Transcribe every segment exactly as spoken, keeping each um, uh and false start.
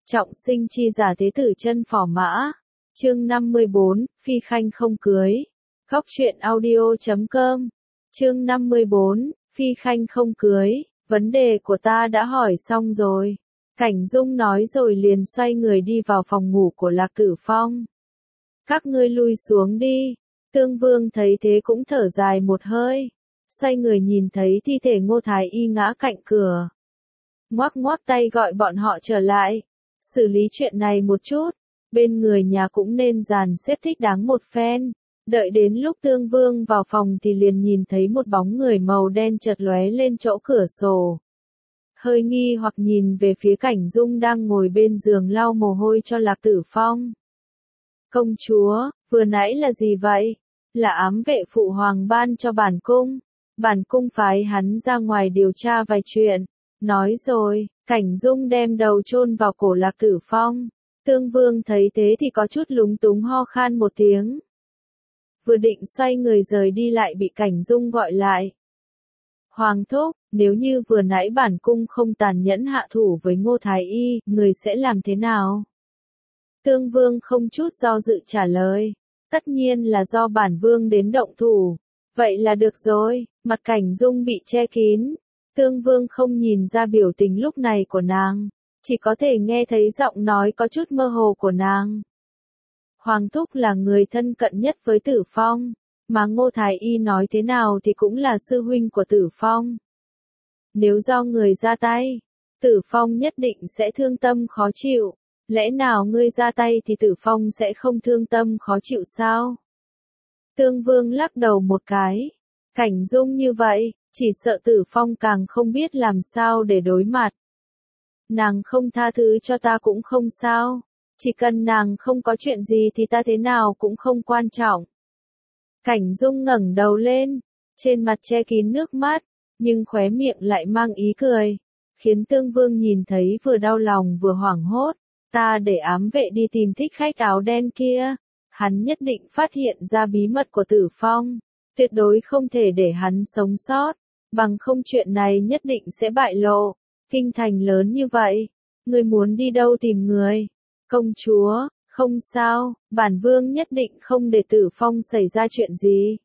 Trọng sinh chi giả thế tử chân phò mã. Chương năm mươi bốn, Phi Khanh không cưới. Góc truyện audio chấm com. Chương năm mươi bốn, Phi Khanh không cưới. Vấn đề của ta đã hỏi xong rồi. Cảnh Dung nói rồi liền xoay người đi vào phòng ngủ của Lạc Tử Phong. Các ngươi lui xuống đi. Tương Vương thấy thế cũng thở dài một hơi. Xoay người nhìn thấy thi thể Ngô Thái Y ngã cạnh cửa. Ngoác ngoác tay gọi bọn họ trở lại. Xử lý chuyện này một chút. Bên người nhà cũng nên dàn xếp thích đáng một phen. Đợi đến lúc Tương Vương vào phòng thì liền nhìn thấy một bóng người màu đen chợt lóe lên chỗ cửa sổ. Hơi nghi hoặc nhìn về phía Cảnh Dung đang ngồi bên giường lau mồ hôi cho Lạc Tử Phong. Công chúa, vừa nãy là gì vậy? Là ám vệ phụ hoàng ban cho bản cung. Bản cung phái hắn ra ngoài điều tra vài chuyện. Nói rồi, Cảnh Dung đem đầu chôn vào cổ Lạc Tử Phong. Tương Vương thấy thế thì có chút lúng túng ho khan một tiếng. Vừa định xoay người rời đi lại bị Cảnh Dung gọi lại. Hoàng thúc, nếu như vừa nãy bản cung không tàn nhẫn hạ thủ với Ngô Thái Y, người sẽ làm thế nào? Tương Vương không chút do dự trả lời. Tất nhiên là do bản vương đến động thủ. Vậy là được rồi, mặt Cảnh Dung bị che kín. Tương Vương không nhìn ra biểu tình lúc này của nàng. Chỉ có thể nghe thấy giọng nói có chút mơ hồ của nàng. Hoàng thúc là người thân cận nhất với Tử Phong. Mà Ngô Thái Y nói thế nào thì cũng là sư huynh của Tử Phong. Nếu do người ra tay, Tử Phong nhất định sẽ thương tâm khó chịu. Lẽ nào ngươi ra tay thì Tử Phong sẽ không thương tâm khó chịu sao? Tương Vương lắc đầu một cái. Cảnh Dung như vậy, chỉ sợ Tử Phong càng không biết làm sao để đối mặt. Nàng không tha thứ cho ta cũng không sao. Chỉ cần nàng không có chuyện gì thì ta thế nào cũng không quan trọng. Cảnh Dung ngẩng đầu lên, trên mặt che kín nước mắt, nhưng khóe miệng lại mang ý cười, khiến Tương Vương nhìn thấy vừa đau lòng vừa hoảng hốt. Ta để ám vệ đi tìm thích khách áo đen kia, hắn nhất định phát hiện ra bí mật của Tử Phong, tuyệt đối không thể để hắn sống sót, bằng không chuyện này nhất định sẽ bại lộ. Kinh thành lớn như vậy, ngươi muốn đi đâu tìm người? Công chúa, không sao, bản vương nhất định không để Tử Phong xảy ra chuyện gì.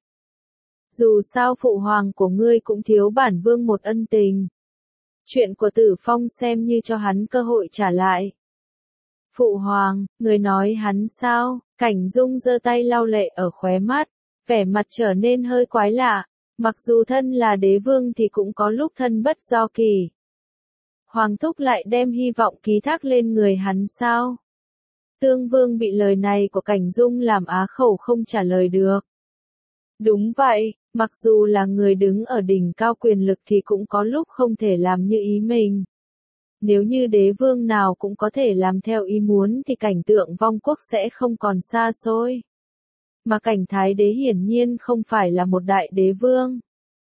Dù sao phụ hoàng của ngươi cũng thiếu bản vương một ân tình. Chuyện của Tử Phong xem như cho hắn cơ hội trả lại. Phụ hoàng, người nói hắn sao? Cảnh Dung giơ tay lau lệ ở khóe mắt, vẻ mặt trở nên hơi quái lạ. Mặc dù thân là đế vương thì cũng có lúc thân bất do kỳ. Hoàng thúc lại đem hy vọng ký thác lên người hắn sao? Tương Vương bị lời này của Cảnh Dung làm á khẩu không trả lời được. Đúng vậy, mặc dù là người đứng ở đỉnh cao quyền lực thì cũng có lúc không thể làm như ý mình. Nếu như đế vương nào cũng có thể làm theo ý muốn thì cảnh tượng vong quốc sẽ không còn xa xôi. Mà Cảnh Thái đế hiển nhiên không phải là một đại đế vương.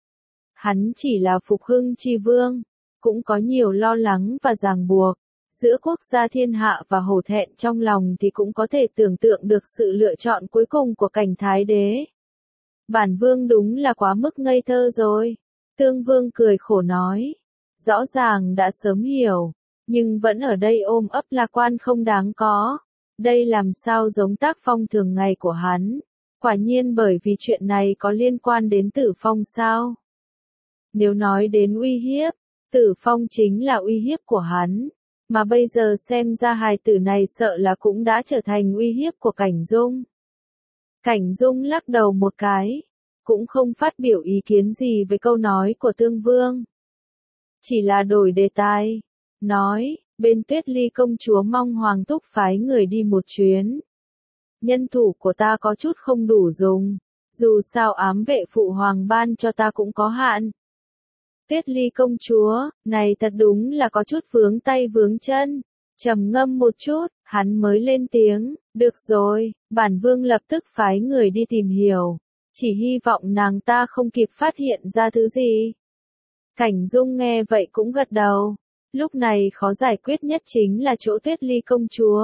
Hắn chỉ là phục hưng chi vương, cũng có nhiều lo lắng và ràng buộc. Giữa quốc gia thiên hạ và hổ thẹn trong lòng thì cũng có thể tưởng tượng được sự lựa chọn cuối cùng của Cảnh Thái đế. Bản vương đúng là quá mức ngây thơ rồi. Tương Vương cười khổ nói. Rõ ràng đã sớm hiểu, nhưng vẫn ở đây ôm ấp lạc quan không đáng có. Đây làm sao giống tác phong thường ngày của hắn. Quả nhiên bởi vì chuyện này có liên quan đến Tử Phong sao? Nếu nói đến uy hiếp, Tử Phong chính là uy hiếp của hắn. Mà bây giờ xem ra hài tử này sợ là cũng đã trở thành uy hiếp của Cảnh Dung. Cảnh Dung lắc đầu một cái, cũng không phát biểu ý kiến gì với câu nói của Tương Vương. Chỉ là đổi đề tài, nói, bên Tuyết Ly công chúa mong Hoàng thúc phái người đi một chuyến. Nhân thủ của ta có chút không đủ dùng, dù sao ám vệ phụ hoàng ban cho ta cũng có hạn. Tuyết Ly công chúa, này thật đúng là có chút vướng tay vướng chân. Trầm ngâm một chút, hắn mới lên tiếng, được rồi, bản vương lập tức phái người đi tìm hiểu. Chỉ hy vọng nàng ta không kịp phát hiện ra thứ gì. Cảnh Dung nghe vậy cũng gật đầu. Lúc này khó giải quyết nhất chính là chỗ Tuyết Ly công chúa.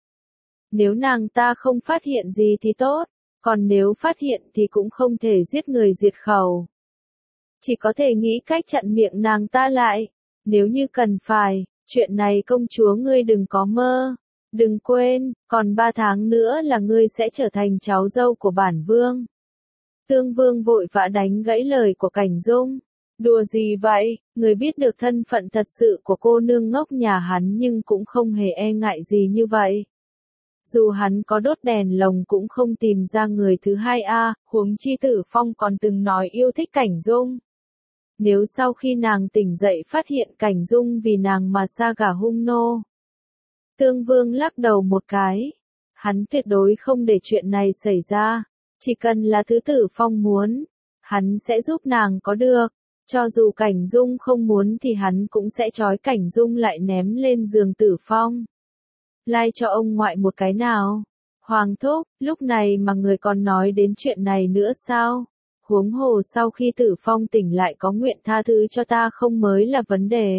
Nếu nàng ta không phát hiện gì thì tốt, còn nếu phát hiện thì cũng không thể giết người diệt khẩu. Chỉ có thể nghĩ cách chặn miệng nàng ta lại. Nếu như cần phải, Chuyện này công chúa ngươi đừng có mơ. Đừng quên, còn ba tháng nữa là ngươi sẽ trở thành cháu dâu của bản vương. Tương Vương vội vã đánh gãy lời của Cảnh Dung. Đùa gì vậy, người biết được thân phận thật sự của cô nương ngốc nhà hắn nhưng cũng không hề e ngại gì như vậy. Dù hắn có đốt đèn lồng cũng không tìm ra người thứ hai a, huống chi Tử Phong còn từng nói yêu thích Cảnh Dung. Nếu sau khi nàng tỉnh dậy phát hiện Cảnh Dung vì nàng mà sa gả hung nô. Tương Vương lắc đầu một cái. Hắn tuyệt đối không để chuyện này xảy ra. Chỉ cần là thứ Tử Phong muốn, hắn sẽ giúp nàng có được. Cho dù Cảnh Dung không muốn thì hắn cũng sẽ trói Cảnh Dung lại ném lên giường Tử Phong. Lai cho ông ngoại một cái nào. Hoàng thúc, lúc này mà người còn nói đến chuyện này nữa sao? Huống hồ sau khi Tử Phong tỉnh lại có nguyện tha thứ cho ta không mới là vấn đề.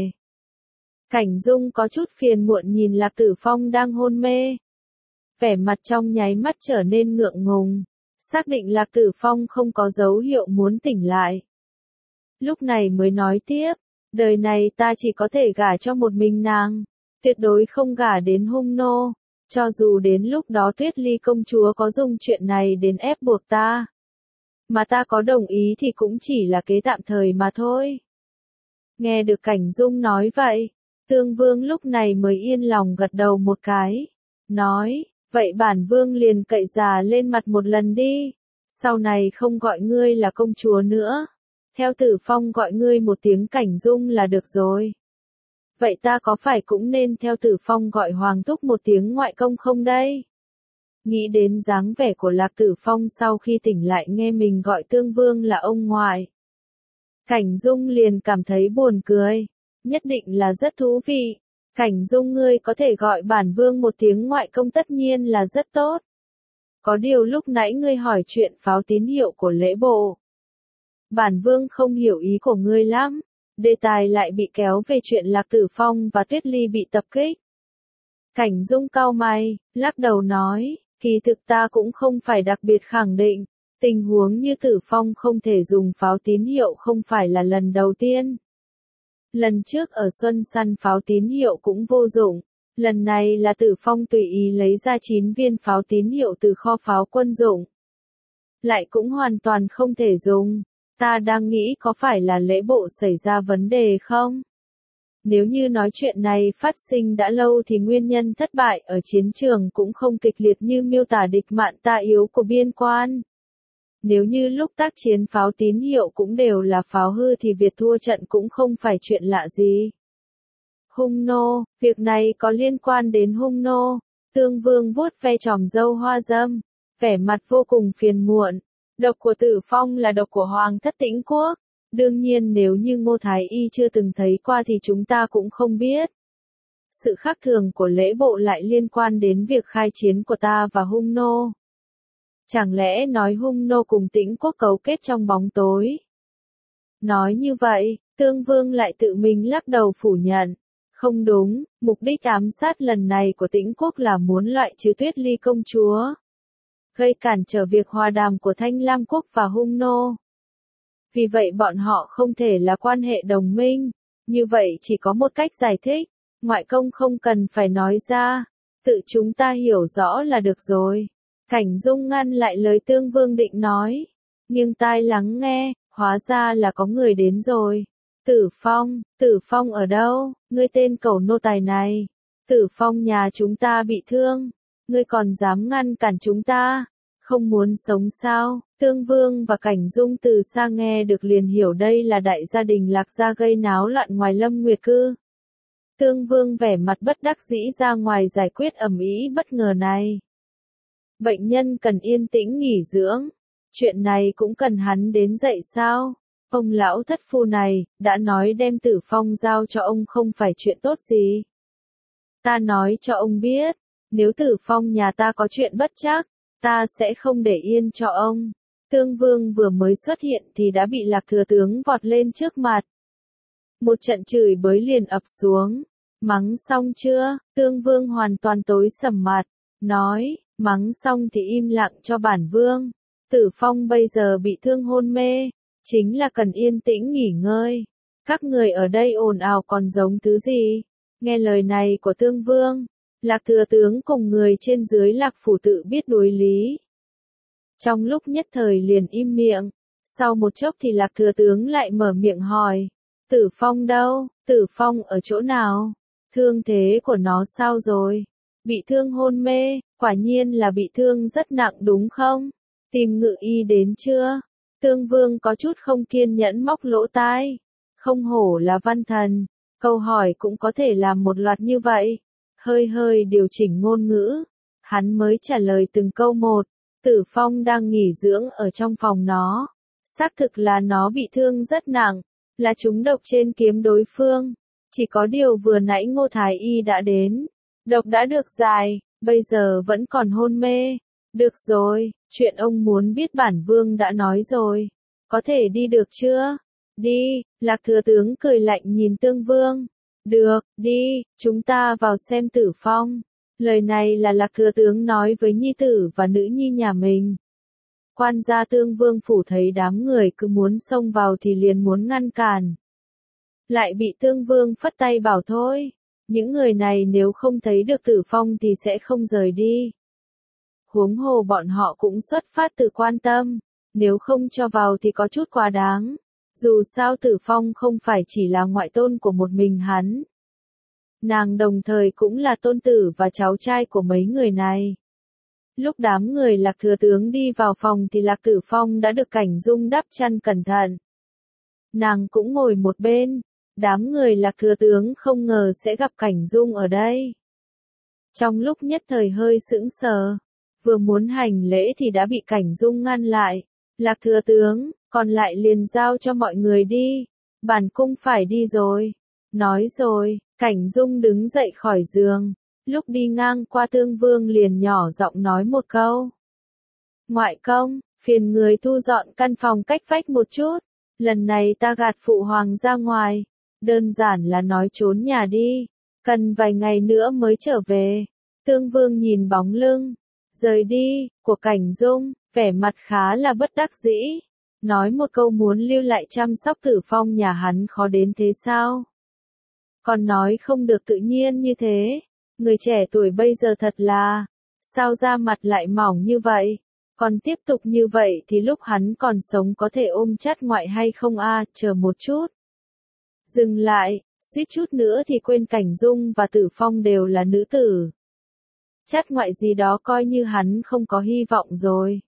Cảnh Dung có chút phiền muộn nhìn Lạc Tử Phong đang hôn mê. Vẻ mặt trong nháy mắt trở nên ngượng ngùng. Xác định Lạc Tử Phong không có dấu hiệu muốn tỉnh lại. Lúc này mới nói tiếp, đời này ta chỉ có thể gả cho một mình nàng, tuyệt đối không gả đến hung nô, cho dù đến lúc đó Tuyết Ly công chúa có dùng chuyện này đến ép buộc ta. Mà ta có đồng ý thì cũng chỉ là kế tạm thời mà thôi. Nghe được Cảnh Dung nói vậy, Tương Vương lúc này mới yên lòng gật đầu một cái, nói, vậy bản vương liền cậy già lên mặt một lần đi, sau này không gọi ngươi là công chúa nữa. Theo Tử Phong gọi ngươi một tiếng Cảnh Dung là được rồi. Vậy ta có phải cũng nên theo Tử Phong gọi Hoàng thúc một tiếng ngoại công không đây? Nghĩ đến dáng vẻ của Lạc Tử Phong sau khi tỉnh lại nghe mình gọi Tương Vương là ông ngoại. Cảnh Dung liền cảm thấy buồn cười. Nhất định là rất thú vị. Cảnh Dung ngươi có thể gọi bản vương một tiếng ngoại công tất nhiên là rất tốt. Có điều lúc nãy ngươi hỏi chuyện pháo tín hiệu của lễ bộ. Bản vương không hiểu ý của ngươi lắm. Đề tài lại bị kéo về chuyện Lạc Tử Phong và Tuyết Ly bị tập kích. Cảnh Dung cau mày, lắc đầu nói, kỳ thực ta cũng không phải đặc biệt khẳng định. Tình huống như Tử Phong không thể dùng pháo tín hiệu không phải là lần đầu tiên. Lần trước ở Xuân săn pháo tín hiệu cũng vô dụng. Lần này là Tử Phong tùy ý lấy ra chín viên pháo tín hiệu từ kho pháo quân dụng. Lại cũng hoàn toàn không thể dùng. Ta đang nghĩ có phải là lễ bộ xảy ra vấn đề không? Nếu như nói chuyện này phát sinh đã lâu thì nguyên nhân thất bại ở chiến trường cũng không kịch liệt như miêu tả địch mạn ta yếu của biên quan. Nếu như lúc tác chiến pháo tín hiệu cũng đều là pháo hư thì việc thua trận cũng không phải chuyện lạ gì. Hung nô, việc này có liên quan đến hung nô. Tương Vương vuốt ve chòm râu hoa dâm, vẻ mặt vô cùng phiền muộn. Độc của Tử Phong là độc của Hoàng thất Tĩnh Quốc. Đương nhiên nếu như Ngô Thái Y chưa từng thấy qua thì chúng ta cũng không biết. Sự khác thường của lễ bộ lại liên quan đến việc khai chiến của ta và hung nô. Chẳng lẽ nói hung nô cùng Tĩnh Quốc cấu kết trong bóng tối? Nói như vậy, Tương Vương lại tự mình lắc đầu phủ nhận. Không đúng, mục đích ám sát lần này của Tĩnh Quốc là muốn loại trừ Tuyết Ly công chúa. Gây cản trở việc hòa đàm của Thanh Lam Quốc và hung nô. Vì vậy bọn họ không thể là quan hệ đồng minh. Như vậy chỉ có một cách giải thích. Ngoại công không cần phải nói ra. Tự chúng ta hiểu rõ là được rồi. Cảnh Dung ngăn lại lời Tương Vương định nói. Nhưng tai lắng nghe, hóa ra là có người đến rồi. Tử Phong, Tử Phong ở đâu? Ngươi tên cẩu nô tài này. Tử Phong nhà chúng ta bị thương. Ngươi còn dám ngăn cản chúng ta? Không muốn sống sao? Tương Vương và Cảnh Dung từ xa nghe được liền hiểu đây là đại gia đình Lạc gia gây náo loạn ngoài Lâm Nguyệt Cư. Tương Vương vẻ mặt bất đắc dĩ ra ngoài giải quyết ầm ĩ bất ngờ này. Bệnh nhân cần yên tĩnh nghỉ dưỡng. Chuyện này cũng cần hắn đến dậy sao? Ông lão thất phu này, đã nói đem Tử Phong giao cho ông không phải chuyện tốt gì. Ta nói cho ông biết, nếu Tử Phong nhà ta có chuyện bất trắc, ta sẽ không để yên cho ông. Tương Vương vừa mới xuất hiện thì đã bị Lạc thừa tướng vọt lên trước mặt. Một trận chửi bới liền ập xuống. Mắng xong chưa? Tương Vương hoàn toàn tối sầm mặt. Nói, mắng xong thì im lặng cho bản vương. Tử Phong bây giờ bị thương hôn mê. Chính là cần yên tĩnh nghỉ ngơi. Các người ở đây ồn ào còn giống thứ gì? Nghe lời này của Tương Vương, Lạc Thừa Tướng cùng người trên dưới Lạc Phủ tự biết đối lý. Trong lúc nhất thời liền im miệng, sau một chốc thì Lạc Thừa Tướng lại mở miệng hỏi, Tử Phong đâu, Tử Phong ở chỗ nào, thương thế của nó sao rồi, bị thương hôn mê, quả nhiên là bị thương rất nặng đúng không, tìm ngự y đến chưa, Tương Vương có chút không kiên nhẫn móc lỗ tai, không hổ là văn thần, câu hỏi cũng có thể làm một loạt như vậy, hơi hơi điều chỉnh ngôn ngữ, hắn mới trả lời từng câu một. Tử Phong đang nghỉ dưỡng ở trong phòng nó. Xác thực là nó bị thương rất nặng, là trúng độc trên kiếm đối phương. Chỉ có điều vừa nãy Ngô Thái Y đã đến. Độc đã được giải, bây giờ vẫn còn hôn mê. Được rồi, chuyện ông muốn biết bản vương đã nói rồi. Có thể đi được chưa? Đi, Lạc Thừa Tướng cười lạnh nhìn Tương Vương. Được, đi, chúng ta vào xem Tử Phong. Lời này là Lạc Thừa Tướng nói với nhi tử và nữ nhi nhà mình. Quan gia Tương Vương phủ thấy đám người cứ muốn xông vào thì liền muốn ngăn cản. Lại bị Tương Vương phất tay bảo thôi, những người này nếu không thấy được Tử Phong thì sẽ không rời đi. Huống hồ bọn họ cũng xuất phát từ quan tâm, nếu không cho vào thì có chút quá đáng. Dù sao Tử Phong không phải chỉ là ngoại tôn của một mình hắn. Nàng đồng thời cũng là tôn tử và cháu trai của mấy người này. Lúc đám người Lạc Thừa Tướng đi vào phòng thì Lạc Tử Phong đã được Cảnh Dung đắp chăn cẩn thận. Nàng cũng ngồi một bên, đám người Lạc Thừa Tướng không ngờ sẽ gặp Cảnh Dung ở đây. Trong lúc nhất thời hơi sững sờ, vừa muốn hành lễ thì đã bị Cảnh Dung ngăn lại. Lạc Thừa Tướng, còn lại liền giao cho mọi người đi, bản cung phải đi rồi. Nói rồi, Cảnh Dung đứng dậy khỏi giường, lúc đi ngang qua Tương Vương liền nhỏ giọng nói một câu. Ngoại công, phiền người thu dọn căn phòng cách vách một chút, lần này ta gạt phụ hoàng ra ngoài, đơn giản là nói trốn nhà đi, cần vài ngày nữa mới trở về. Tương Vương nhìn bóng lưng, rời đi, của Cảnh Dung, vẻ mặt khá là bất đắc dĩ, nói một câu muốn lưu lại chăm sóc Tử Phong nhà hắn khó đến thế sao? Còn nói không được tự nhiên như thế, người trẻ tuổi bây giờ thật là, sao da mặt lại mỏng như vậy, còn tiếp tục như vậy thì lúc hắn còn sống có thể ôm chắt ngoại hay không a? Chờ một chút. Dừng lại, suýt chút nữa thì quên Cảnh Dung và Tử Phong đều là nữ tử. Chắt ngoại gì đó coi như hắn không có hy vọng rồi.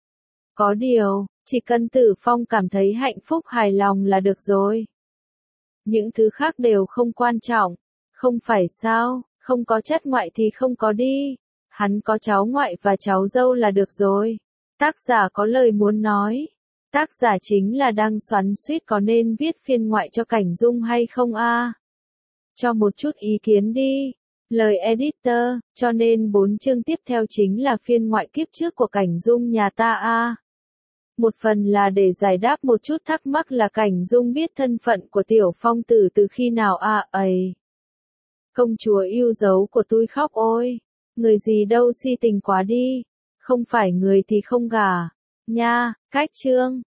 Có điều, chỉ cần Tử Phong cảm thấy hạnh phúc hài lòng là được rồi. Những thứ khác đều không quan trọng, không phải sao, không có chắt ngoại thì không có đi, hắn có cháu ngoại và cháu dâu là được rồi. Tác giả có lời muốn nói, tác giả chính là đang xoắn xuýt có nên viết phiên ngoại cho Cảnh Dung hay không a? Cho một chút ý kiến đi, lời editor, cho nên bốn chương tiếp theo chính là phiên ngoại kiếp trước của Cảnh Dung nhà ta a. Một phần là để giải đáp một chút thắc mắc là Cảnh Dung biết thân phận của Tiểu Phong Tử từ khi nào à ấy. Công chúa yêu dấu của tôi khóc ôi, người gì đâu si tình quá đi, không phải người thì không gả, nha, cách chương.